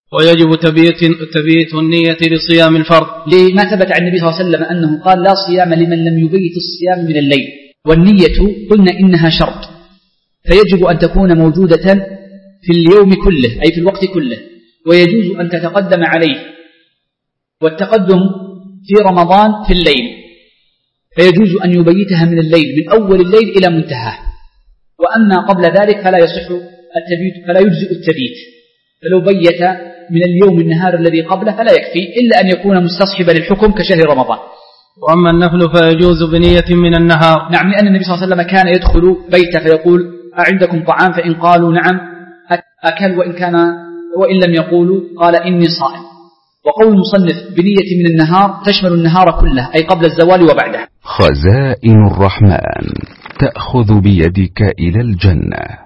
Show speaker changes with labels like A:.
A: ويجب تبييت النية لصيام الفرض
B: لما ثبت عن النبي صلى الله عليه وسلم أنه قال لا صيام لمن لم يبيت الصيام من الليل. والنية قلنا إنها شرط، فيجب أن تكون موجودة في اليوم كله أي في الوقت كله، ويجوز أن تتقدم عليه، والتقدم في رمضان في الليل، فيجوز أن يبيتها من الليل من أول الليل إلى منتهى. وأما قبل ذلك فلا يصح التبيت، فلا يجزئ التبيت، فلو بيت من اليوم النهار الذي قبله فلا يكفي إلا أن يكون مستصحبا للحكم كشهر رمضان.
A: وأما النفل فيجوز بنية من النهار.
B: نعم، لأن النبي صلى الله عليه وسلم كان يدخل بيته فيقول أعندكم طعام؟ فإن قالوا نعم أكل، وإن لم يقولوا قال إني صائم. وقول المصنف بنية من النهار تشمل النهار كله أي قبل الزوال وبعده.
C: خزائن الرحمن تأخذ بيدك إلى الجنة.